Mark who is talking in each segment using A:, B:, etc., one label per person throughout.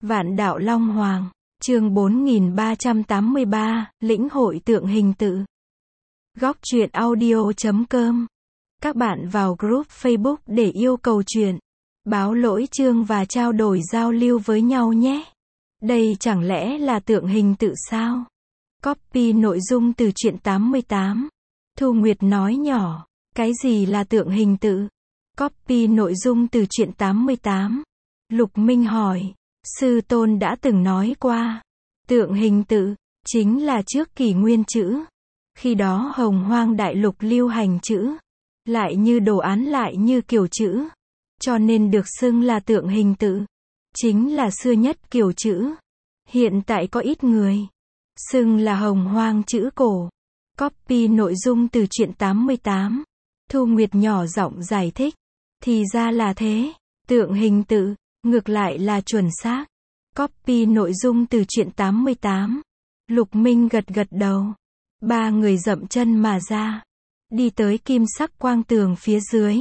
A: Vạn Đạo Long Hoàng, chương 4383, lĩnh hội tượng hình tự. Góc truyện audio.com. Các bạn vào group Facebook để yêu cầu truyện, báo lỗi chương và trao đổi giao lưu với nhau nhé. Đây chẳng lẽ là tượng hình tự sao? Copy nội dung từ truyện 88. Thu Nguyệt nói nhỏ, cái gì là tượng hình tự? Copy nội dung từ truyện 88. Lục Minh hỏi, sư tôn đã từng nói qua, tượng hình tự chính là trước kỷ nguyên chữ. Khi đó Hồng Hoang đại lục lưu hành chữ, lại như đồ án lại như kiểu chữ, cho nên được xưng là tượng hình tự. Chính là xưa nhất kiểu chữ. Hiện tại có ít người xưng là Hồng Hoang chữ cổ. Copy nội dung từ truyện 88. Thu Nguyệt nhỏ giọng giải thích, thì ra là thế, tượng hình tự ngược lại là chuẩn xác. Copy nội dung từ truyện 88. Lục Minh gật gật đầu. Ba người dậm chân mà ra, đi tới kim sắc quang tường phía dưới.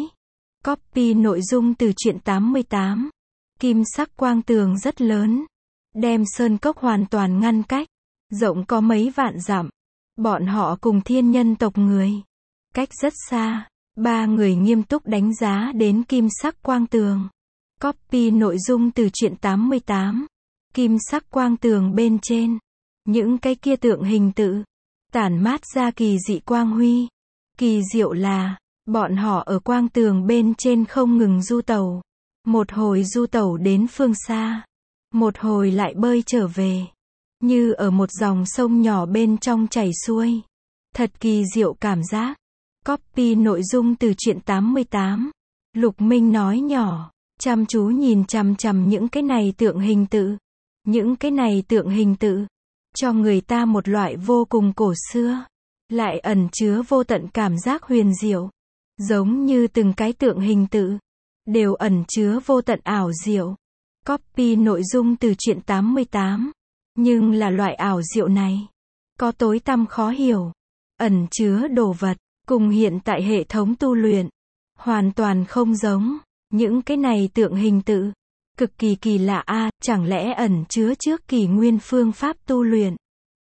A: Copy nội dung từ truyện 88. Kim sắc quang tường rất lớn, đem sơn cốc hoàn toàn ngăn cách, rộng có mấy vạn dặm. Bọn họ cùng thiên nhân tộc người cách rất xa. Ba người nghiêm túc đánh giá đến kim sắc quang tường. Copy nội dung từ truyện 88. Kim sắc quang tường bên trên, những cái kia tượng hình tự tản mát ra kỳ dị quang huy. Kỳ diệu là, bọn họ ở quang tường bên trên không ngừng du tẩu. Một hồi du tẩu đến phương xa, một hồi lại bơi trở về, như ở một dòng sông nhỏ bên trong chảy xuôi. Thật kỳ diệu cảm giác. Copy nội dung từ truyện 88. Lục Minh nói nhỏ, chăm chú nhìn chằm chằm những cái này tượng hình tự. Những cái này tượng hình tự cho người ta một loại vô cùng cổ xưa, lại ẩn chứa vô tận cảm giác huyền diệu. Giống như từng cái tượng hình tự đều ẩn chứa vô tận ảo diệu. Copy nội dung từ truyện 88. Nhưng là loại ảo diệu này có tối tăm khó hiểu, ẩn chứa đồ vật cùng hiện tại hệ thống tu luyện hoàn toàn không giống. Những cái này tượng hình tự cực kỳ kỳ lạ a, chẳng lẽ ẩn chứa trước kỷ nguyên phương pháp tu luyện,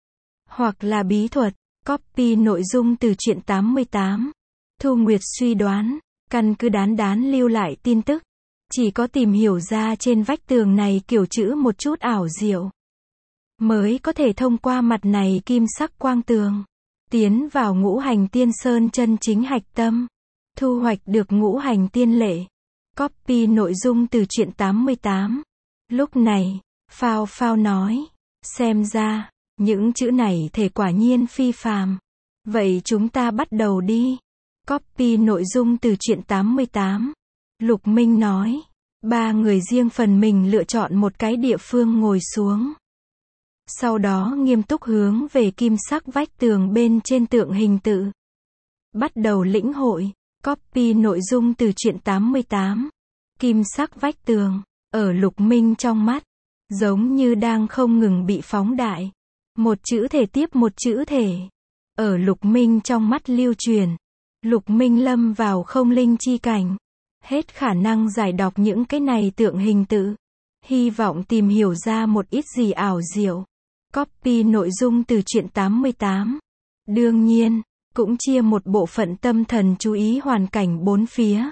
A: hoặc là bí thuật. Copy nội dung từ truyện 88. Thu Nguyệt suy đoán, căn cứ đán lưu lại tin tức, chỉ có tìm hiểu ra trên vách tường này kiểu chữ một chút ảo diệu, mới có thể thông qua mặt này kim sắc quang tường, tiến vào ngũ hành tiên sơn chân chính hạch tâm, thu hoạch được ngũ hành tiên lệ. Copy nội dung từ truyện 88. Lúc này, Phao Phao nói, xem ra, những chữ này thể quả nhiên phi phàm. Vậy chúng ta bắt đầu đi. Copy nội dung từ truyện 88. Lục Minh nói, ba người riêng phần mình lựa chọn một cái địa phương ngồi xuống. Sau đó nghiêm túc hướng về kim sắc vách tường bên trên tượng hình tự bắt đầu lĩnh hội. Copy nội dung từ truyện 88. Kim sắc vách tường, ở Lục Minh trong mắt, giống như đang không ngừng bị phóng đại. Một chữ thể tiếp một chữ thể, ở Lục Minh trong mắt lưu truyền. Lục Minh lâm vào không linh chi cảnh, hết khả năng giải đọc những cái này tượng hình tự, hy vọng tìm hiểu ra một ít gì ảo diệu. Copy nội dung từ truyện 88. Đương nhiên, cũng chia một bộ phận tâm thần chú ý hoàn cảnh bốn phía.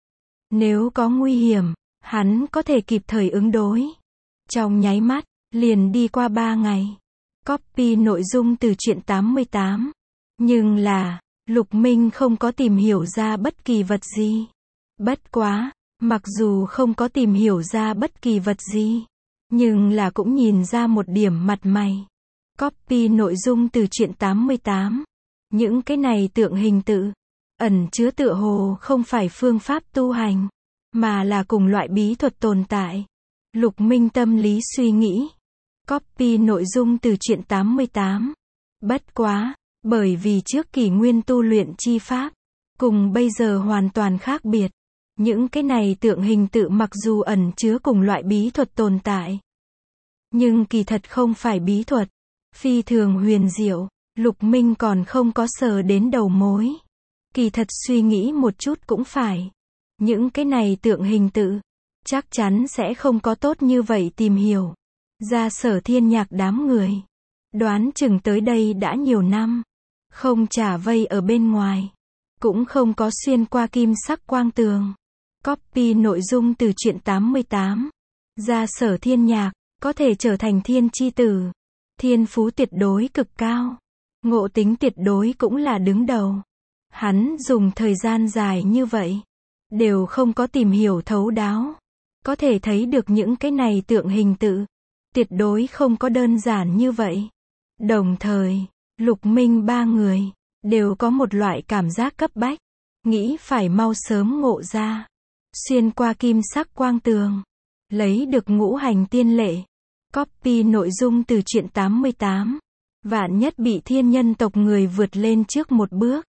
A: Nếu có nguy hiểm, hắn có thể kịp thời ứng đối. Trong nháy mắt, liền đi qua 3 ngày. Copy nội dung từ truyện 88. Nhưng là, Lục Minh không có tìm hiểu ra bất kỳ vật gì. Bất quá, mặc dù không có tìm hiểu ra bất kỳ vật gì, nhưng là cũng nhìn ra một điểm mặt mày. Copy nội dung từ truyện 88. Những cái này tượng hình tự ẩn chứa tựa hồ không phải phương pháp tu hành, mà là cùng loại bí thuật tồn tại. Lục Minh tâm lý suy nghĩ. Copy nội dung từ truyện 88. Bất quá, bởi vì trước kỷ nguyên tu luyện chi pháp cùng bây giờ hoàn toàn khác biệt. Những cái này tượng hình tự mặc dù ẩn chứa cùng loại bí thuật tồn tại, nhưng kỳ thật không phải bí thuật, phi thường huyền diệu. Lục Minh còn không có sờ đến đầu mối. Kỳ thật suy nghĩ một chút cũng phải. Những cái này tượng hình tự chắc chắn sẽ không có tốt như vậy tìm hiểu. ra Sở Thiên Nhạc đám người. Đoán chừng tới đây đã nhiều năm. Không trả vây ở bên ngoài. Cũng không có xuyên qua kim sắc quang tường. Copy nội dung từ truyện 88. Ra Sở Thiên Nhạc, có thể trở thành thiên chi tử. Thiên phú tuyệt đối cực cao. Ngộ tính tuyệt đối cũng là đứng đầu. Hắn dùng thời gian dài như vậy, đều không có tìm hiểu thấu đáo. Có thể thấy được những cái này tượng hình tự, tuyệt đối không có đơn giản như vậy. Đồng thời, Lục Minh ba người, đều có một loại cảm giác cấp bách. Nghĩ phải mau sớm ngộ ra. Xuyên qua kim sắc quang tường. Lấy được ngũ hành tiên lệ. Copy nội dung từ truyện 88. Vạn nhất bị thiên nhân tộc người vượt lên trước một bước.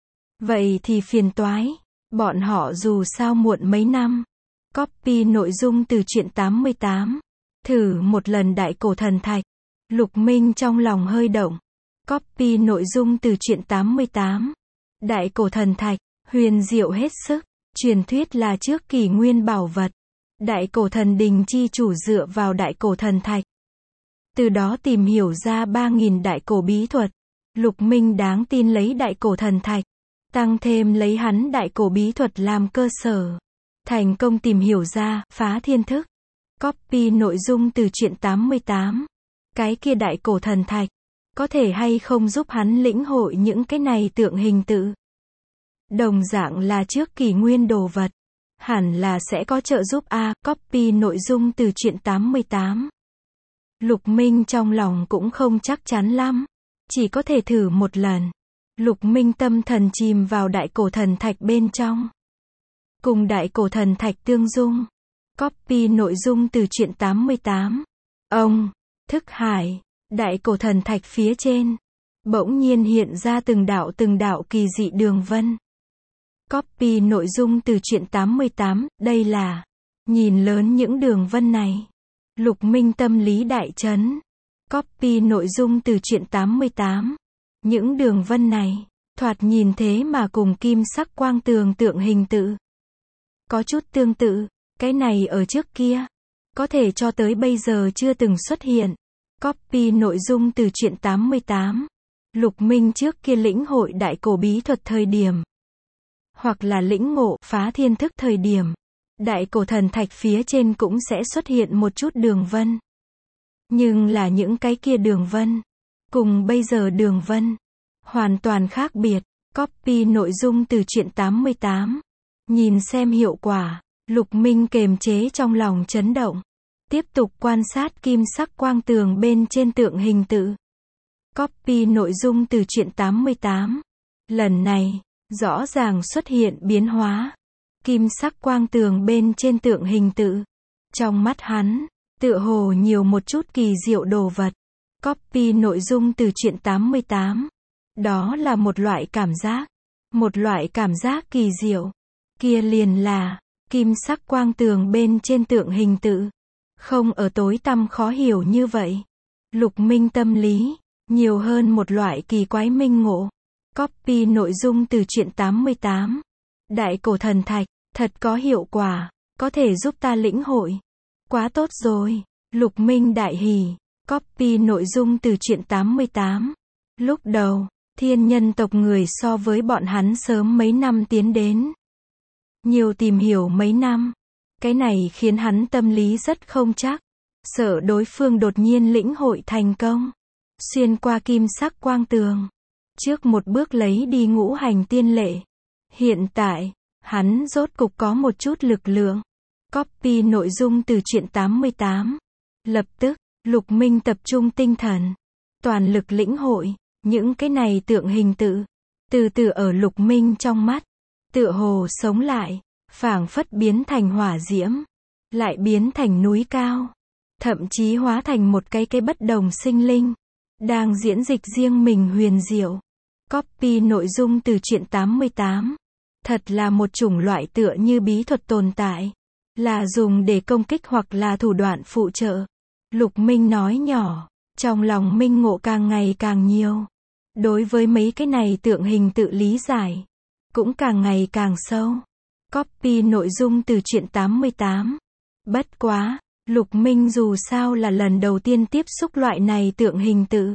A: Vậy thì phiền toái. Bọn họ dù sao muộn mấy năm. Copy nội dung từ truyện 88. Thử một lần đại cổ thần thạch. Lục Minh trong lòng hơi động. Copy nội dung từ truyện 88. Đại cổ thần thạch, huyền diệu hết sức. Truyền thuyết là trước kỷ nguyên bảo vật. Đại cổ thần đình chi chủ dựa vào đại cổ thần thạch. Từ đó tìm hiểu ra 3.000 đại cổ bí thuật. Lục Minh đáng tin lấy đại cổ thần thạch. Tăng thêm lấy hắn đại cổ bí thuật làm cơ sở. Thành công tìm hiểu ra, phá thiên thức. Copy nội dung từ truyện 88. Cái kia đại cổ thần thạch. Có thể hay không giúp hắn lĩnh hội những cái này tượng hình tự. Đồng dạng là trước kỷ nguyên đồ vật. Hẳn là sẽ có trợ giúp a. Copy nội dung từ truyện 88. Lục Minh trong lòng cũng không chắc chắn lắm. Chỉ có thể thử một lần. Lục Minh tâm thần chìm vào đại cổ thần thạch bên trong. Cùng đại cổ thần thạch tương dung. Copy nội dung từ truyện 88. Ông, thức hải, đại cổ thần thạch phía trên. Bỗng nhiên hiện ra từng đạo kỳ dị đường vân. Copy nội dung từ truyện 88, đây là. Nhìn lớn những đường vân này. Lục Minh tâm lý đại chấn. Copy nội dung từ truyện 88. Những đường vân này, thoạt nhìn thế mà cùng kim sắc quang tường tượng hình tự. Có chút tương tự, cái này ở trước kia. Có thể cho tới bây giờ chưa từng xuất hiện. Copy nội dung từ truyện 88. Lục Minh trước kia lĩnh hội đại cổ bí thuật thời điểm. Hoặc là lĩnh ngộ, phá thiên thức thời điểm. Đại cổ thần thạch phía trên cũng sẽ xuất hiện một chút đường vân. Nhưng là những cái kia đường vân. Cùng bây giờ đường vân. Hoàn toàn khác biệt. Copy nội dung từ truyện 88. Nhìn xem hiệu quả. Lục Minh kềm chế trong lòng chấn động. Tiếp tục quan sát kim sắc quang tường bên trên tượng hình tự. Copy nội dung từ truyện 88. Lần này, rõ ràng xuất hiện biến hóa. Kim sắc quang tường bên trên tượng hình tự. Trong mắt hắn, tựa hồ nhiều một chút kỳ diệu đồ vật. Copy nội dung từ truyện 88. Đó là một loại cảm giác. Một loại cảm giác kỳ diệu. Kia liền là, kim sắc quang tường bên trên tượng hình tự. Không ở tối tăm khó hiểu như vậy. Lục Minh tâm lý, nhiều hơn một loại kỳ quái minh ngộ. Copy nội dung từ truyện 88. Đại cổ thần thạch, thật có hiệu quả, có thể giúp ta lĩnh hội. Quá tốt rồi. Lục Minh đại hỉ. Copy nội dung từ truyện 88. Lúc đầu, thiên nhân tộc người so với bọn hắn sớm mấy năm tiến đến. Nhiều tìm hiểu mấy năm. Cái này khiến hắn tâm lý rất không chắc. Sợ đối phương đột nhiên lĩnh hội thành công. Xuyên qua kim sắc quang tường. Trước một bước lấy đi ngũ hành tiên lệ. Hiện tại, hắn rốt cục có một chút lực lượng. Copy nội dung từ truyện 88. Lập tức, Lục Minh tập trung tinh thần. Toàn lực lĩnh hội. Những cái này tượng hình tự. Từ từ ở Lục Minh trong mắt. Tựa hồ sống lại. Phảng phất biến thành hỏa diễm. Lại biến thành núi cao. Thậm chí hóa thành một cái bất đồng sinh linh. Đang diễn dịch riêng mình huyền diệu. Copy nội dung từ truyện 88. Thật là một chủng loại tựa như bí thuật tồn tại. Là dùng để công kích hoặc là thủ đoạn phụ trợ. Lục Minh nói nhỏ. Trong lòng minh ngộ càng ngày càng nhiều. Đối với mấy cái này tượng hình tự lý giải. Cũng càng ngày càng sâu. Copy nội dung từ truyện 88. Bất quá, Lục Minh dù sao là lần đầu tiên tiếp xúc loại này tượng hình tự.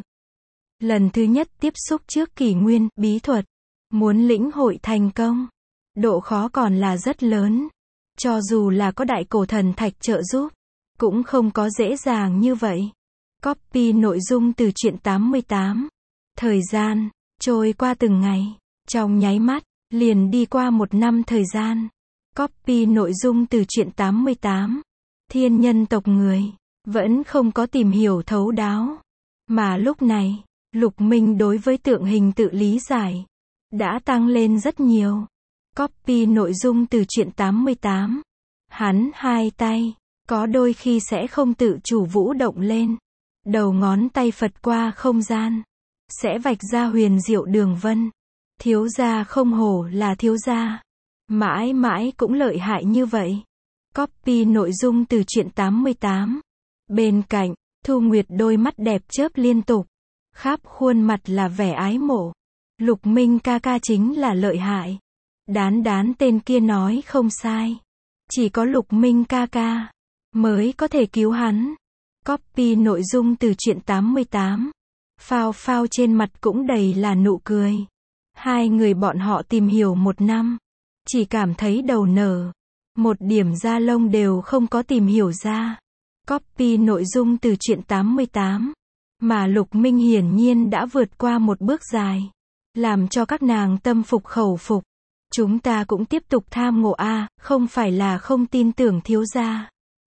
A: Lần thứ nhất tiếp xúc trước kỷ nguyên, bí thuật. Muốn lĩnh hội thành công. Độ khó còn là rất lớn. Cho dù là có đại cổ thần thạch trợ giúp, cũng không có dễ dàng như vậy. Copy nội dung từ truyện 88. Thời gian trôi qua từng ngày, trong nháy mắt liền đi qua 1 năm thời gian. Copy nội dung từ truyện 88. Thiên nhân tộc người vẫn không có tìm hiểu thấu đáo, mà lúc này, Lục Minh đối với tượng hình tự lý giải đã tăng lên rất nhiều. Copy nội dung từ truyện 88. Hắn hai tay có đôi khi sẽ không tự chủ vũ động lên. Đầu ngón tay phật qua không gian, sẽ vạch ra huyền diệu đường vân. Thiếu gia không hổ là thiếu gia, mãi mãi cũng lợi hại như vậy. Copy nội dung từ truyện 88. Bên cạnh, Thu Nguyệt đôi mắt đẹp chớp liên tục, khắp khuôn mặt là vẻ ái mộ. Lục Minh ca ca chính là lợi hại. Đán đán tên kia nói không sai. Chỉ có Lục Minh ca ca mới có thể cứu hắn. Copy nội dung từ truyện 88. Phao phao trên mặt cũng đầy là nụ cười. Hai người bọn họ tìm hiểu 1 năm, chỉ cảm thấy đầu nở. Một điểm da lông đều không có tìm hiểu ra. Copy nội dung từ truyện 88. Mà Lục Minh hiển nhiên đã vượt qua một bước dài, làm cho các nàng tâm phục khẩu phục. Chúng ta cũng tiếp tục tham ngộ a, không phải là không tin tưởng thiếu gia,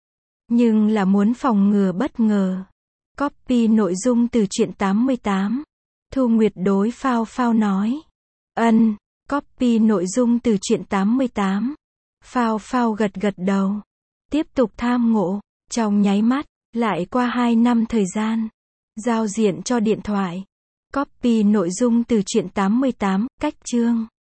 A: nhưng là muốn phòng ngừa bất ngờ. Copy nội dung từ truyện 88. Thu Nguyệt đối phao phao nói. Ân. Copy nội dung từ truyện 88. Phao phao gật gật đầu. Tiếp tục tham ngộ. Trong nháy mắt, lại qua 2 năm thời gian. Giao diện cho điện thoại. Copy nội dung từ truyện 88, cách chương.